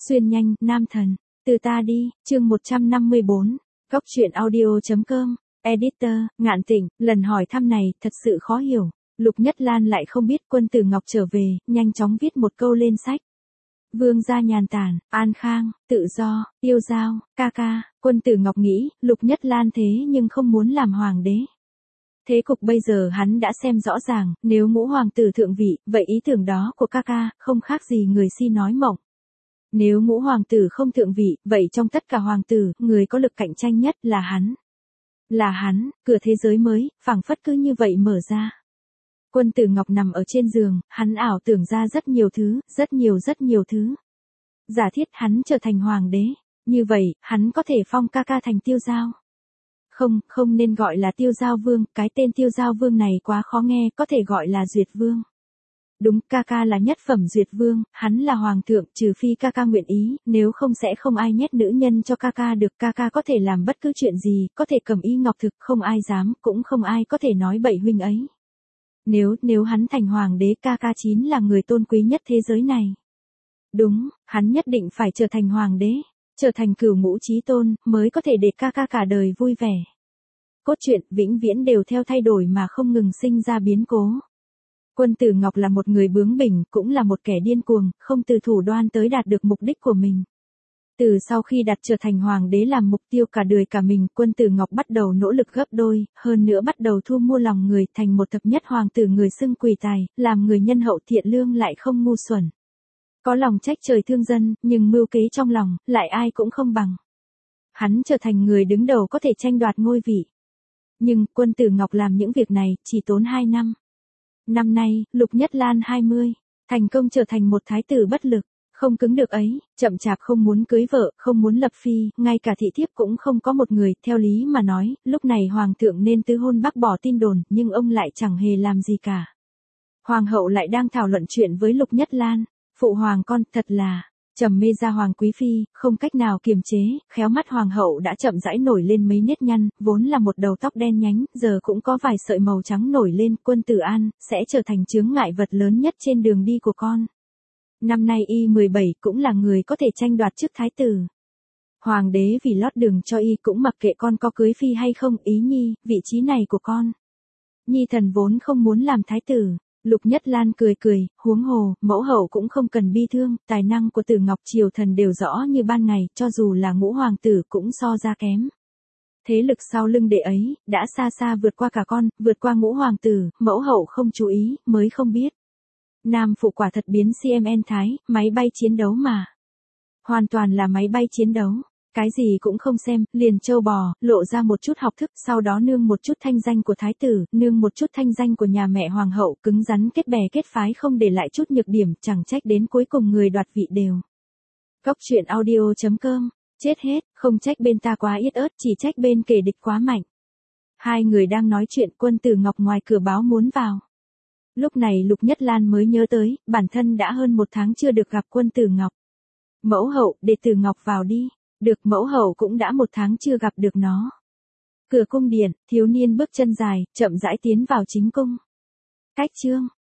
Xuyên nhanh, nam thần. Từ ta đi, chương 154. Góc truyện audio.com. Editor, Ngạn Tịnh, lần hỏi thăm này, thật sự khó hiểu. Lục Nhất Lan lại không biết Quân Tử Ngọc trở về, nhanh chóng viết một câu lên sách. Vương gia nhàn tản, an khang, tự do, yêu giao, ca ca. Quân Tử Ngọc nghĩ, Lục Nhất Lan thế nhưng không muốn làm hoàng đế. Thế cục bây giờ hắn đã xem rõ ràng, nếu ngũ hoàng tử thượng vị, vậy ý tưởng đó của ca ca, không khác gì người si nói mộng. Nếu ngũ hoàng tử không thượng vị, vậy trong tất cả hoàng tử, người có lực cạnh tranh nhất là hắn. Là hắn, cửa thế giới mới, phảng phất cứ như vậy mở ra. Quân Tử Ngọc nằm ở trên giường, hắn ảo tưởng ra rất nhiều thứ, rất nhiều thứ. Giả thiết hắn trở thành hoàng đế, như vậy, hắn có thể phong ca ca thành Tiêu Giao. Không nên gọi là Tiêu Giao Vương, cái tên Tiêu Giao Vương này quá khó nghe, có thể gọi là Duyệt Vương. Đúng, ca ca là nhất phẩm Duyệt Vương, hắn là hoàng thượng, trừ phi ca ca nguyện ý, nếu không sẽ không ai nhét nữ nhân cho ca ca được, ca ca có thể làm bất cứ chuyện gì, có thể cầm y ngọc thực, không ai dám, cũng không ai có thể nói bậy huynh ấy. Nếu hắn thành hoàng đế, ca ca chính là người tôn quý nhất thế giới này. Đúng, hắn nhất định phải trở thành hoàng đế, trở thành cửu ngũ chí tôn, mới có thể để ca ca cả đời vui vẻ. Cốt truyện vĩnh viễn đều theo thay đổi mà không ngừng sinh ra biến cố. Quân Tử Ngọc là một người bướng bỉnh, cũng là một kẻ điên cuồng, không từ thủ đoan tới đạt được mục đích của mình. Từ sau khi đặt trở thành hoàng đế làm mục tiêu cả đời cả mình, Quân Tử Ngọc bắt đầu nỗ lực gấp đôi, hơn nữa bắt đầu thu mua lòng người, thành một thập nhất hoàng tử người xưng quỳ tài, làm người nhân hậu thiện lương lại không ngu xuẩn. Có lòng trách trời thương dân, nhưng mưu kế trong lòng, lại ai cũng không bằng. Hắn trở thành người đứng đầu có thể tranh đoạt ngôi vị. Nhưng, Quân Tử Ngọc làm những việc này, chỉ tốn 2 năm. Năm nay, Lục Nhất Lan 20, thành công trở thành một thái tử bất lực, không cứng được ấy, chậm chạp không muốn cưới vợ, không muốn lập phi, ngay cả thị thiếp cũng không có một người, theo lý mà nói, lúc này hoàng thượng nên tứ hôn bác bỏ tin đồn, nhưng ông lại chẳng hề làm gì cả. Hoàng hậu lại đang thảo luận chuyện với Lục Nhất Lan, phụ hoàng con, thật là trầm mê ra hoàng quý phi, không cách nào kiềm chế, khéo mắt hoàng hậu đã chậm rãi nổi lên mấy nếp nhăn, vốn là một đầu tóc đen nhánh, giờ cũng có vài sợi màu trắng nổi lên, Quân Tử An, sẽ trở thành chướng ngại vật lớn nhất trên đường đi của con. Năm nay y 17 cũng là người có thể tranh đoạt chức thái tử. Hoàng đế vì lót đường cho y cũng mặc kệ con có cưới phi hay không, ý nhi, vị trí này của con. Nhi thần vốn không muốn làm thái tử. Lục Nhất Lan cười, huống hồ, mẫu hậu cũng không cần bi thương, tài năng của Tử Ngọc triều thần đều rõ như ban ngày, cho dù là ngũ hoàng tử cũng so ra kém. Thế lực sau lưng đệ ấy, đã xa xa vượt qua cả con, vượt qua ngũ hoàng tử, mẫu hậu không chú ý, mới không biết. Nam phụ quả thật biến CMN Thái, máy bay chiến đấu mà. Hoàn toàn là máy bay chiến đấu. Cái gì cũng không xem, liền trâu bò, lộ ra một chút học thức, sau đó nương một chút thanh danh của thái tử, nương một chút thanh danh của nhà mẹ hoàng hậu, cứng rắn kết bè kết phái không để lại chút nhược điểm, chẳng trách đến cuối cùng người đoạt vị đều. Góc truyện audio.com, chết hết, không trách bên ta quá yết ớt, chỉ trách bên kẻ địch quá mạnh. Hai người đang nói chuyện, Quân Tử Ngọc ngoài cửa báo muốn vào. Lúc này Lục Nhất Lan mới nhớ tới, bản thân đã hơn 1 tháng chưa được gặp Quân Tử Ngọc. Mẫu hậu, để Tử Ngọc vào đi. Được, mẫu hậu cũng đã 1 tháng chưa gặp được nó. Cửa cung điện, thiếu niên bước chân dài, chậm rãi tiến vào chính cung. Cách chương.